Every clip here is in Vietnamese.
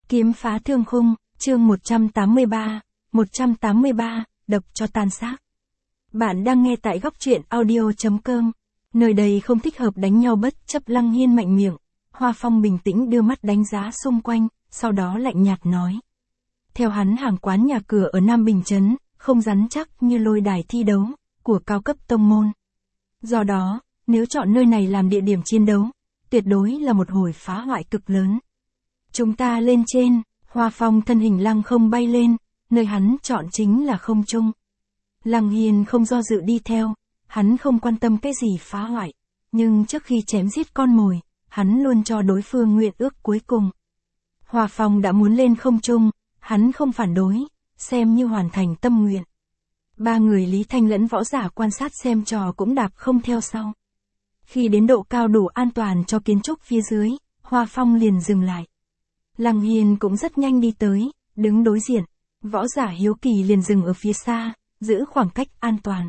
Kiếm phá thương khung, chương 183, độc cho tan xác. Bạn đang nghe tại góc truyện audio.com. Nơi đây không thích hợp đánh nhau bất chấp. Lăng Hiên mạnh miệng. Hoa Phong bình tĩnh đưa mắt đánh giá xung quanh, sau đó lạnh nhạt nói. Theo hắn, hàng quán nhà cửa ở Nam Bình Trấn, không rắn chắc như lôi đài thi đấu, của cao cấp tông môn. Do đó, nếu chọn nơi này làm địa điểm chiến đấu, tuyệt đối là một hồi phá hoại cực lớn. Chúng ta lên trên. Hoa Phong thân hình lăng không bay lên, nơi hắn chọn chính là không trung. Lăng Hiên không do dự đi theo, hắn không quan tâm cái gì phá hoại, nhưng trước khi chém giết con mồi, hắn luôn cho đối phương nguyện ước cuối cùng. Hoa Phong đã muốn lên không trung, hắn không phản đối, xem như hoàn thành tâm nguyện. Ba người Lý Thanh lẫn võ giả quan sát xem trò cũng đạp không theo sau. Khi đến độ cao đủ an toàn cho kiến trúc phía dưới, Hoa Phong liền dừng lại. Lăng Hiên cũng rất nhanh đi tới, đứng đối diện. Võ giả hiếu kỳ liền dừng ở phía xa, giữ khoảng cách an toàn.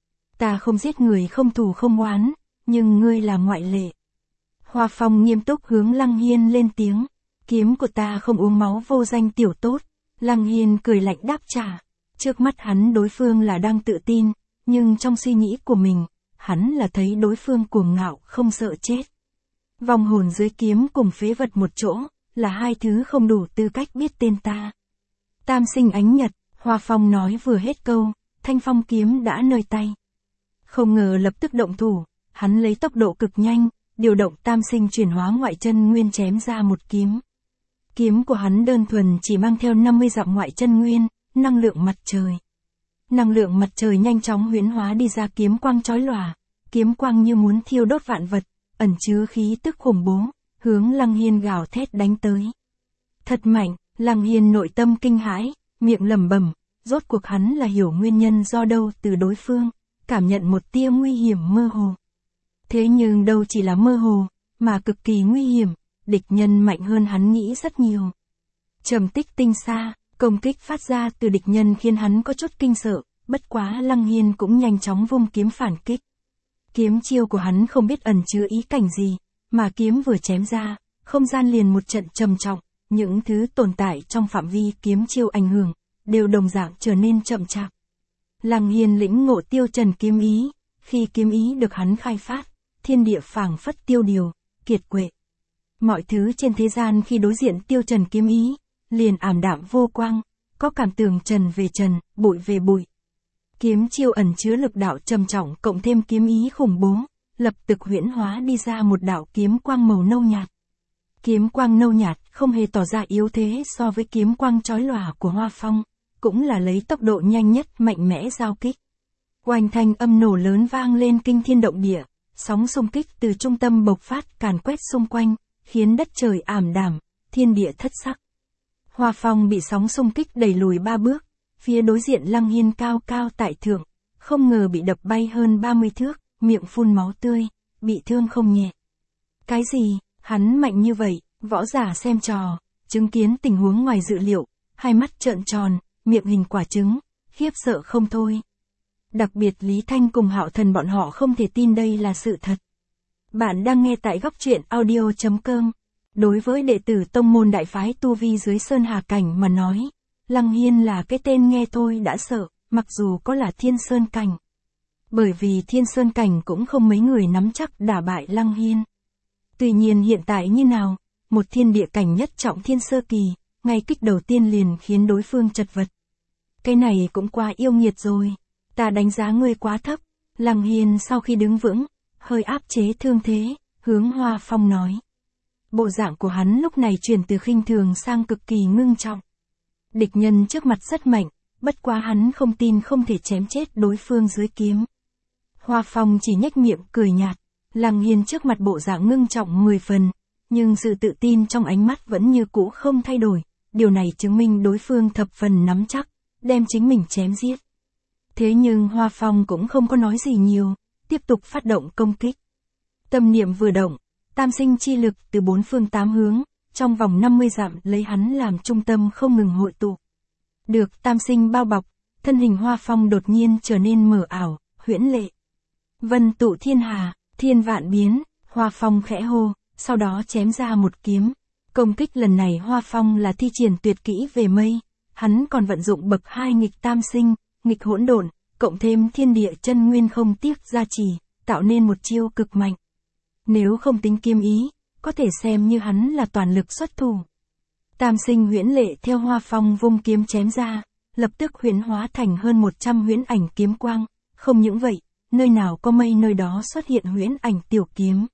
Ta không giết người, không thù không oán, nhưng ngươi là ngoại lệ. Hoa Phong nghiêm túc hướng Lăng Hiên lên tiếng. Kiếm của ta không uống máu vô danh tiểu tốt. Lăng Hiên cười lạnh đáp trả. Trước mắt hắn đối phương là đang tự tin, nhưng trong suy nghĩ của mình, hắn là thấy đối phương cuồng ngạo không sợ chết. Vong hồn dưới kiếm cùng phế vật một chỗ, là hai thứ không đủ tư cách biết tên ta. Tam sinh ánh nhật, Hoa Phong nói vừa hết câu, thanh phong kiếm đã nơi tay. Không ngờ lập tức động thủ, hắn lấy tốc độ cực nhanh, điều động tam sinh chuyển hóa ngoại chân nguyên chém ra một kiếm. Kiếm của hắn đơn thuần chỉ mang theo 50 dặm ngoại chân nguyên, năng lượng mặt trời. Năng lượng mặt trời nhanh chóng huyễn hóa đi ra kiếm quang chói lòa, kiếm quang như muốn thiêu đốt vạn vật, ẩn chứa khí tức khủng bố, hướng Lăng Hiên gào thét đánh tới. Thật mạnh, Lăng Hiên nội tâm kinh hãi, miệng lẩm bẩm, rốt cuộc hắn là hiểu nguyên nhân do đâu từ đối phương, cảm nhận một tia nguy hiểm mơ hồ. Thế nhưng đâu chỉ là mơ hồ, mà cực kỳ nguy hiểm, địch nhân mạnh hơn hắn nghĩ rất nhiều. Trầm tích tinh xa, công kích phát ra từ địch nhân khiến hắn có chút kinh sợ, bất quá Lăng Hiên cũng nhanh chóng vung kiếm phản kích. Kiếm chiêu của hắn không biết ẩn chứa ý cảnh gì, mà kiếm vừa chém ra, không gian liền một trận trầm trọng, những thứ tồn tại trong phạm vi kiếm chiêu ảnh hưởng, đều đồng dạng trở nên chậm chạp. Lăng Hiên lĩnh ngộ tiêu trần kiếm ý, khi kiếm ý được hắn khai phát, thiên địa phảng phất tiêu điều, kiệt quệ. Mọi thứ trên thế gian khi đối diện tiêu trần kiếm ý, liền ảm đạm vô quang, có cảm tưởng trần về trần, bụi về bụi. Kiếm chiêu ẩn chứa lực đạo trầm trọng cộng thêm kiếm ý khủng bố, lập tức huyễn hóa đi ra một đạo kiếm quang màu nâu nhạt. Kiếm quang nâu nhạt không hề tỏ ra yếu thế so với kiếm quang chói lòa của Hoa Phong, cũng là lấy tốc độ nhanh nhất mạnh mẽ giao kích. Oanh thanh âm nổ lớn vang lên kinh thiên động địa, sóng xung kích từ trung tâm bộc phát càn quét xung quanh, khiến đất trời ảm đạm, thiên địa thất sắc. Hoa Phong bị sóng xung kích đẩy lùi 3 bước, phía đối diện Lăng Hiên cao cao tại thượng, không ngờ bị đập bay hơn 30 thước, miệng phun máu tươi, bị thương không nhẹ. Cái gì, hắn mạnh như vậy, võ giả xem trò, chứng kiến tình huống ngoài dự liệu, hai mắt trợn tròn, miệng hình quả trứng, khiếp sợ không thôi. Đặc biệt Lý Thanh cùng Hạo Thần bọn họ không thể tin đây là sự thật. Bạn đang nghe tại góc truyện audio.com. Đối với đệ tử tông môn đại phái tu vi dưới Sơn Hà Cảnh mà nói, Lăng Hiên là cái tên nghe thôi đã sợ, mặc dù có là Thiên Sơn Cảnh. Bởi vì Thiên Sơn Cảnh cũng không mấy người nắm chắc đả bại Lăng Hiên. Tuy nhiên hiện tại như nào, một thiên địa cảnh nhất trọng thiên sơ kỳ, ngay kích đầu tiên liền khiến đối phương chật vật. Cái này cũng quá yêu nghiệt rồi, ta đánh giá ngươi quá thấp. Lăng Hiên sau khi đứng vững, hơi áp chế thương thế, hướng Hoa Phong nói. Bộ dạng của hắn lúc này chuyển từ khinh thường sang cực kỳ ngưng trọng. Địch nhân trước mặt rất mạnh, bất quá hắn không tin không thể chém chết đối phương dưới kiếm. Hoa Phong chỉ nhếch miệng cười nhạt, Lăng Hiên trước mặt bộ dạng ngưng trọng 10 phần, nhưng sự tự tin trong ánh mắt vẫn như cũ không thay đổi, điều này chứng minh đối phương thập phần nắm chắc, đem chính mình chém giết. Thế nhưng Hoa Phong cũng không có nói gì nhiều, tiếp tục phát động công kích. Tâm niệm vừa động, tam sinh chi lực từ 4 phương 8 hướng, trong vòng 50 dặm lấy hắn làm trung tâm không ngừng hội tụ. Được tam sinh bao bọc, thân hình Hoa Phong đột nhiên trở nên mờ ảo, huyễn lệ. Vân tụ thiên hà, thiên vạn biến, Hoa Phong khẽ hô, sau đó chém ra một kiếm. Công kích lần này Hoa Phong là thi triển tuyệt kỹ về mây, hắn còn vận dụng bậc 2 nghịch tam sinh, nghịch hỗn độn, cộng thêm thiên địa chân nguyên không tiếc gia trì, tạo nên một chiêu cực mạnh. Nếu không tính kiếm ý, có thể xem như hắn là toàn lực xuất thủ. Tam sinh huyễn lệ theo Hoa Phong vung kiếm chém ra, lập tức huyễn hóa thành hơn 100 huyễn ảnh kiếm quang, không những vậy, nơi nào có mây nơi đó xuất hiện huyễn ảnh tiểu kiếm.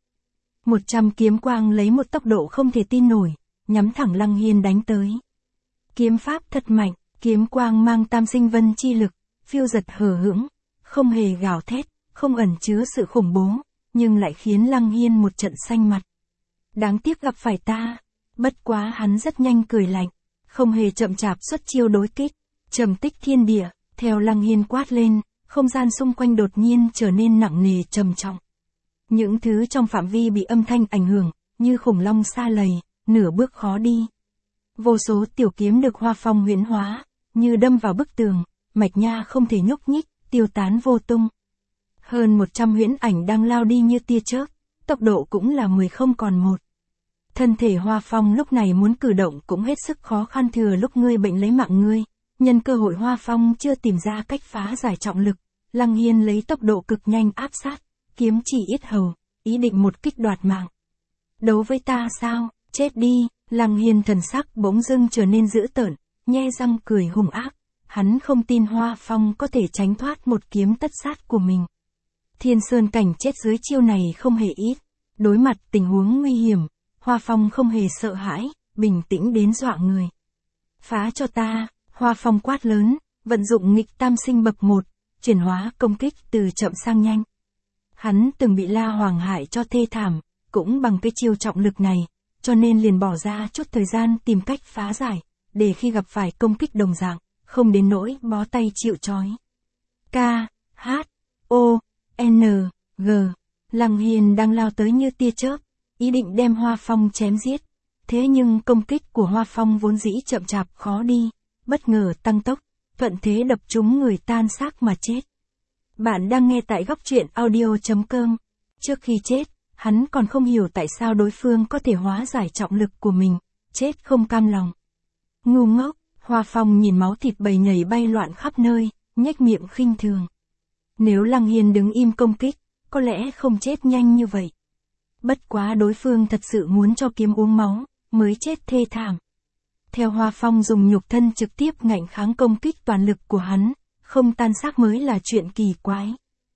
100 kiếm quang lấy một tốc độ không thể tin nổi, nhắm thẳng Lăng Hiên đánh tới. Kiếm pháp thật mạnh, kiếm quang mang tam sinh vân chi lực, phiêu giật hờ hững, không hề gào thét, không ẩn chứa sự khủng bố, nhưng lại khiến Lăng Hiên một trận xanh mặt. Đáng tiếc gặp phải ta, bất quá hắn rất nhanh cười lạnh, không hề chậm chạp xuất chiêu đối kích, trầm tích thiên địa, theo Lăng Hiên quát lên, không gian xung quanh đột nhiên trở nên nặng nề trầm trọng. Những thứ trong phạm vi bị âm thanh ảnh hưởng, như khủng long sa lầy, nửa bước khó đi. Vô số tiểu kiếm được Hoa Phong huyễn hóa, như đâm vào bức tường, mạch nha không thể nhúc nhích, tiêu tán vô tung. Hơn 100 huyễn ảnh đang lao đi như tia chớp, tốc độ cũng là 10 không còn 1. Thân thể Hoa Phong lúc này muốn cử động cũng hết sức khó khăn, thừa lúc ngươi bệnh lấy mạng ngươi. Nhân cơ hội Hoa Phong chưa tìm ra cách phá giải trọng lực, Lăng Hiên lấy tốc độ cực nhanh áp sát, kiếm chỉ yết hầu, ý định một kích đoạt mạng. Đấu với ta sao, chết đi, Lăng Hiên thần sắc bỗng dưng trở nên dữ tợn, nhe răng cười hung ác, hắn không tin Hoa Phong có thể tránh thoát một kiếm tất sát của mình. Thiên Sơn cảnh chết dưới chiêu này không hề ít, đối mặt tình huống nguy hiểm, Hoa Phong không hề sợ hãi, bình tĩnh đến dọa người. Phá cho ta, Hoa Phong quát lớn, vận dụng nghịch tam sinh bậc 1, chuyển hóa công kích từ chậm sang nhanh. Hắn từng bị La Hoàng hại cho thê thảm, cũng bằng cái chiêu trọng lực này, cho nên liền bỏ ra chút thời gian tìm cách phá giải, để khi gặp phải công kích đồng dạng, không đến nỗi bó tay chịu trói. K, H, O, N, G, Lăng Hiên đang lao tới như tia chớp, ý định đem Hoa Phong chém giết. Thế nhưng công kích của Hoa Phong vốn dĩ chậm chạp khó đi, bất ngờ tăng tốc, thuận thế đập trúng người tan xác mà chết. Bạn đang nghe tại góc truyện audio.com. Trước khi chết, hắn còn không hiểu tại sao đối phương có thể hóa giải trọng lực của mình, chết không cam lòng. Ngu ngốc, Hoa Phong nhìn máu thịt bầy nhảy bay loạn khắp nơi, nhếch miệng khinh thường. Nếu Lăng Hiên đứng im công kích, có lẽ không chết nhanh như vậy. Bất quá đối phương thật sự muốn cho kiếm uống máu, mới chết thê thảm. Theo Hoa Phong dùng nhục thân trực tiếp ngạnh kháng công kích toàn lực của hắn, không tan xác mới là chuyện kỳ quái.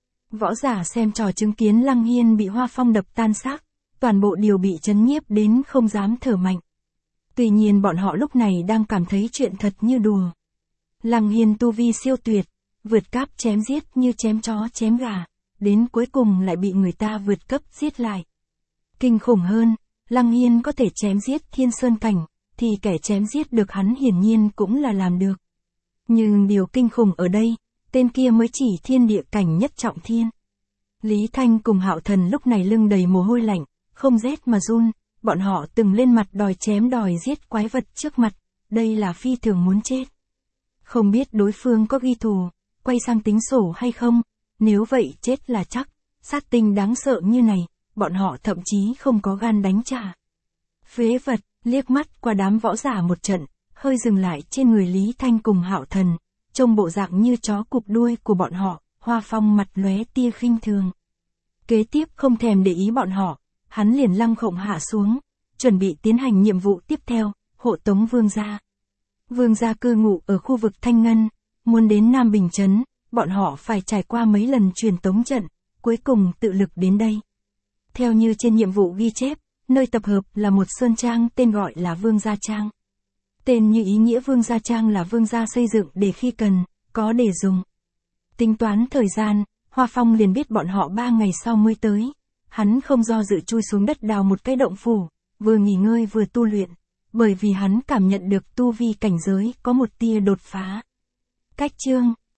Võ giả xem trò chứng kiến Lăng Hiên bị Hoa Phong đập tan xác, toàn bộ đều bị chấn nhiếp đến không dám thở mạnh. Tuy nhiên bọn họ lúc này đang cảm thấy chuyện thật như đùa. Lăng Hiên tu vi siêu tuyệt, vượt cấp chém giết như chém chó chém gà, đến cuối cùng lại bị người ta vượt cấp giết lại. Kinh khủng hơn, Lăng Hiên có thể chém giết Thiên Sơn cảnh, thì kẻ chém giết được hắn hiển nhiên cũng là làm được. Nhưng điều kinh khủng ở đây, tên kia mới chỉ thiên địa cảnh nhất trọng thiên. Lý Thanh cùng Hạo Thần lúc này lưng đầy mồ hôi lạnh, không rét mà run, bọn họ từng lên mặt đòi chém đòi giết quái vật trước mặt, đây là phi thường muốn chết. Không biết đối phương có ghi thù, quay sang tính sổ hay không, nếu vậy chết là chắc, sát tinh đáng sợ như này, bọn họ thậm chí không có gan đánh trả. Phế vật, liếc mắt qua đám võ giả một trận, hơi dừng lại trên người Lý Thanh cùng Hạo Thần, trông bộ dạng như chó cụp đuôi của bọn họ, Hoa Phong mặt lóe tia khinh thường. Kế tiếp không thèm để ý bọn họ, hắn liền lăng khổng hạ xuống, chuẩn bị tiến hành nhiệm vụ tiếp theo, hộ tống vương gia. Vương gia cư ngụ ở khu vực Thanh Ngân, muốn đến Nam Bình Trấn, bọn họ phải trải qua mấy lần truyền tống trận, cuối cùng tự lực đến đây. Theo như trên nhiệm vụ ghi chép, nơi tập hợp là một sơn trang tên gọi là Vương Gia Trang. Tên như ý nghĩa Vương Gia Trang là vương gia xây dựng để khi cần, có để dùng. Tính toán thời gian, Hoa Phong liền biết bọn họ 3 ngày sau mới tới. Hắn không do dự chui xuống đất đào một cái động phủ, vừa nghỉ ngơi vừa tu luyện, bởi vì hắn cảm nhận được tu vi cảnh giới có một tia đột phá. Cách chương